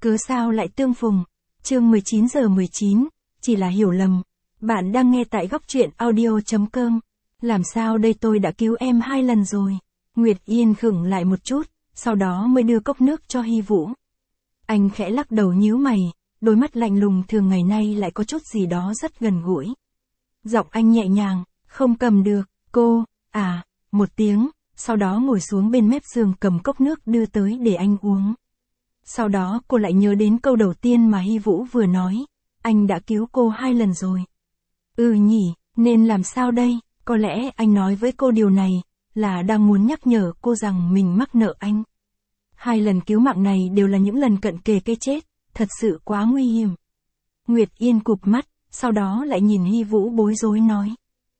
cớ sao lại tương phùng. Chương 19:19, chỉ là hiểu lầm. Bạn đang nghe tại góc truyện audio.com. Làm sao đây, tôi đã cứu em 2 lần rồi. Nguyệt Yên khựng lại một chút, sau đó mới đưa cốc nước cho Hy Vũ. Anh khẽ lắc đầu nhíu mày, đôi mắt lạnh lùng thường ngày nay lại có chút gì đó rất gần gũi. Giọng anh nhẹ nhàng, không cầm được, cô, một tiếng, sau đó ngồi xuống bên mép giường cầm cốc nước đưa tới để anh uống. Sau đó cô lại nhớ đến câu đầu tiên mà Hy Vũ vừa nói, anh đã cứu cô 2 lần rồi. Ừ nhỉ, nên làm sao đây, có lẽ anh nói với cô điều này, là đang muốn nhắc nhở cô rằng mình mắc nợ anh. 2 lần cứu mạng này đều là những lần cận kề cái chết, thật sự quá nguy hiểm. Nguyệt Yên cụp mắt, sau đó lại nhìn Hy Vũ bối rối nói.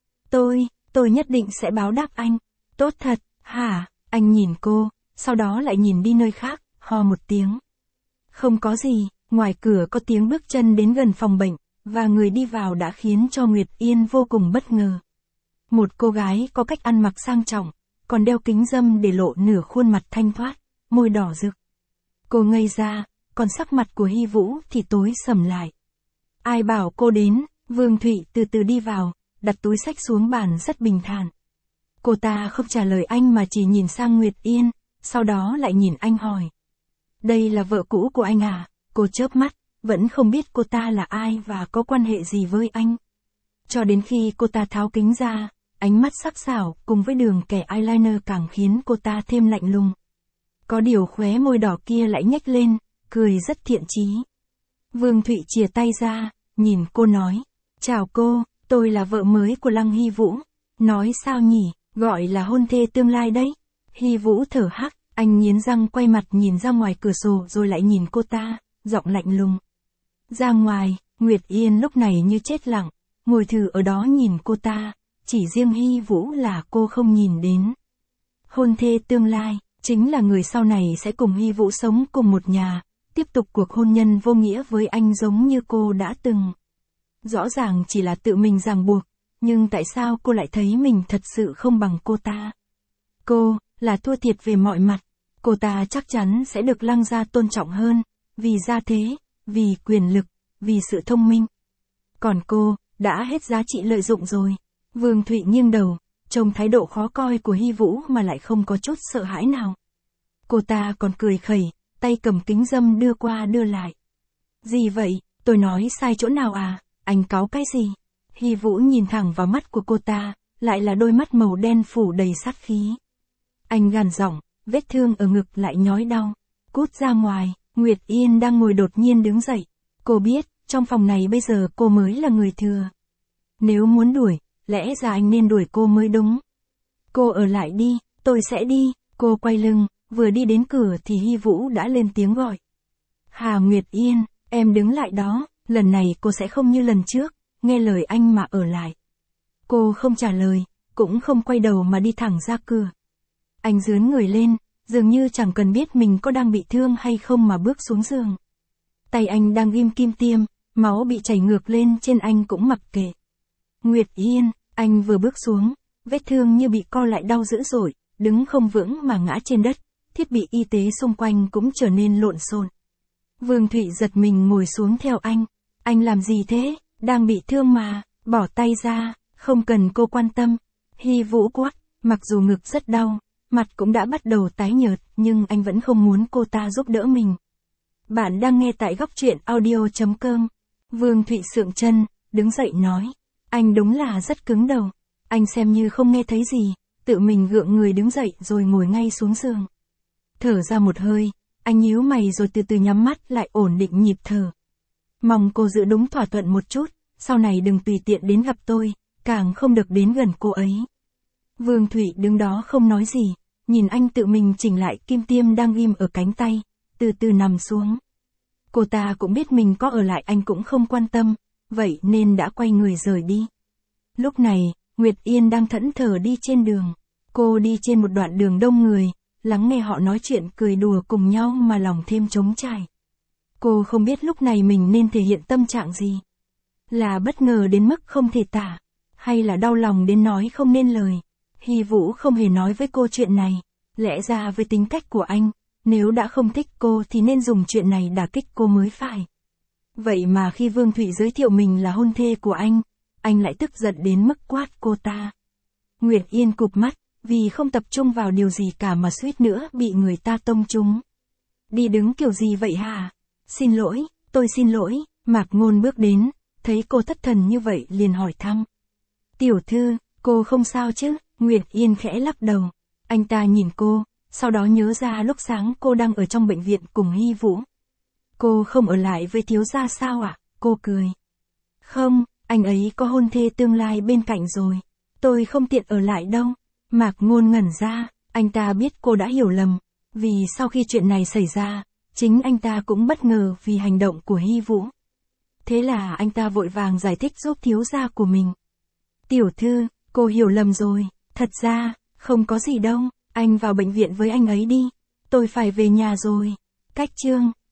Tôi nhất định sẽ báo đáp anh. Tốt thật, hả? Anh nhìn cô, sau đó lại nhìn đi nơi khác, ho một tiếng. Không có gì, ngoài cửa có tiếng bước chân đến gần phòng bệnh, và người đi vào đã khiến cho Nguyệt Yên vô cùng bất ngờ. Một cô gái có cách ăn mặc sang trọng, còn đeo kính râm để lộ nửa khuôn mặt thanh thoát, môi đỏ rực. Cô ngây ra, còn sắc mặt của Hy Vũ thì tối sầm lại. Ai bảo cô đến? Vương Thụy từ từ đi vào, đặt túi xách xuống bàn rất bình thản. Cô ta không trả lời anh mà chỉ nhìn sang Nguyệt Yên, sau đó lại nhìn anh hỏi. Đây là vợ cũ của anh à? Cô chớp mắt, vẫn không biết cô ta là ai và có quan hệ gì với anh. Cho đến khi cô ta tháo kính ra, ánh mắt sắc sảo cùng với đường kẻ eyeliner càng khiến cô ta thêm lạnh lùng. Có điều khóe môi đỏ kia lại nhếch lên, cười rất thiện chí. Vương Thụy chìa tay ra, nhìn cô nói. Chào cô, tôi là vợ mới của Lăng Hy Vũ. Nói sao nhỉ, gọi là hôn thê tương lai đấy. Hy Vũ thở hắt, anh nghiến răng quay mặt nhìn ra ngoài cửa sổ rồi lại nhìn cô ta, giọng lạnh lùng. Ra ngoài, Nguyệt Yên lúc này như chết lặng, ngồi thử ở đó nhìn cô ta, chỉ riêng Hy Vũ là cô không nhìn đến. Hôn thê tương lai, chính là người sau này sẽ cùng Hy Vũ sống cùng một nhà, tiếp tục cuộc hôn nhân vô nghĩa với anh giống như cô đã từng. Rõ ràng chỉ là tự mình ràng buộc, nhưng tại sao cô lại thấy mình thật sự không bằng cô ta? Cô, là thua thiệt về mọi mặt, cô ta chắc chắn sẽ được Lăng gia tôn trọng hơn, vì gia thế, vì quyền lực, vì sự thông minh. Còn cô, đã hết giá trị lợi dụng rồi. Vương Thụy nghiêng đầu, trông thái độ khó coi của Hy Vũ mà lại không có chút sợ hãi nào. Cô ta còn cười khẩy, tay cầm kính râm đưa qua đưa lại. Gì vậy, tôi nói sai chỗ nào à, anh cáu cái gì? Hy Vũ nhìn thẳng vào mắt của cô ta, lại là đôi mắt màu đen phủ đầy sát khí. Anh gằn giọng, vết thương ở ngực lại nhói đau. Cút ra ngoài. Nguyệt Yên đang ngồi đột nhiên đứng dậy. Cô biết, trong phòng này bây giờ cô mới là người thừa. Nếu muốn đuổi, lẽ ra anh nên đuổi cô mới đúng. Cô ở lại đi, tôi sẽ đi. Cô quay lưng, vừa đi đến cửa thì Hy Vũ đã lên tiếng gọi. Hà Nguyệt Yên, em đứng lại đó, lần này cô sẽ không như lần trước, nghe lời anh mà ở lại. Cô không trả lời, cũng không quay đầu mà đi thẳng ra cửa. Anh dướn người lên, dường như chẳng cần biết mình có đang bị thương hay không mà bước xuống giường. Tay anh đang ghim kim tiêm, máu bị chảy ngược lên trên anh cũng mặc kệ. Nguyệt Yên, anh vừa bước xuống, vết thương như bị co lại đau dữ dội, đứng không vững mà ngã trên đất, thiết bị y tế xung quanh cũng trở nên lộn xộn. Vương Thụy giật mình ngồi xuống theo anh làm gì thế, đang bị thương mà, bỏ tay ra, không cần cô quan tâm. Hy Vũ quát, mặc dù ngực rất đau, mặt cũng đã bắt đầu tái nhợt, nhưng anh vẫn không muốn cô ta giúp đỡ mình. Bạn đang nghe tại góc truyện audio.com. Vương Thụy sượng chân, đứng dậy nói. Anh đúng là rất cứng đầu. Anh xem như không nghe thấy gì, tự mình gượng người đứng dậy rồi ngồi ngay xuống giường. Thở ra một hơi, anh nhíu mày rồi từ từ nhắm mắt lại ổn định nhịp thở. Mong cô giữ đúng thỏa thuận một chút, sau này đừng tùy tiện đến gặp tôi, càng không được đến gần cô ấy. Vương Thụy đứng đó không nói gì, nhìn anh tự mình chỉnh lại kim tiêm đang ghim ở cánh tay, từ từ nằm xuống. Cô ta cũng biết mình có ở lại anh cũng không quan tâm, vậy nên đã quay người rời đi. Lúc này, Nguyệt Yên đang thẫn thờ đi trên đường. Cô đi trên một đoạn đường đông người, lắng nghe họ nói chuyện cười đùa cùng nhau mà lòng thêm trống trải. Cô không biết lúc này mình nên thể hiện tâm trạng gì. Là bất ngờ đến mức không thể tả, hay là đau lòng đến nói không nên lời. Hy Vũ không hề nói với cô chuyện này. Lẽ ra với tính cách của anh, Nếu đã không thích cô thì nên dùng chuyện này đả kích cô mới phải. Vậy mà khi Vương Thụy giới thiệu mình là hôn thê của anh lại tức giận đến mức quát cô ta. Nguyệt Yên cụp mắt, vì không tập trung vào điều gì cả mà suýt nữa bị người ta tông trúng. Đi đứng kiểu gì vậy hả? Xin lỗi, tôi xin lỗi. Mạc Ngôn bước đến, thấy cô thất thần như vậy liền hỏi thăm. Tiểu thư, cô không sao chứ? Nguyệt Yên khẽ lắc đầu. Anh ta nhìn cô, sau đó nhớ ra lúc sáng cô đang ở trong bệnh viện cùng Hy Vũ. Cô không ở lại với thiếu gia sao ạ? Cô cười. Không, anh ấy có hôn thê tương lai bên cạnh rồi. Tôi không tiện ở lại đâu. Mạc Ngôn ngẩn ra, anh ta biết cô đã hiểu lầm, vì sau khi chuyện này xảy ra, chính anh ta cũng bất ngờ vì hành động của Hy Vũ. Thế là anh ta vội vàng giải thích giúp thiếu gia của mình. Tiểu thư, cô hiểu lầm rồi, thật ra, không có gì đâu, anh vào bệnh viện với anh ấy đi, tôi phải về nhà rồi. Cách chương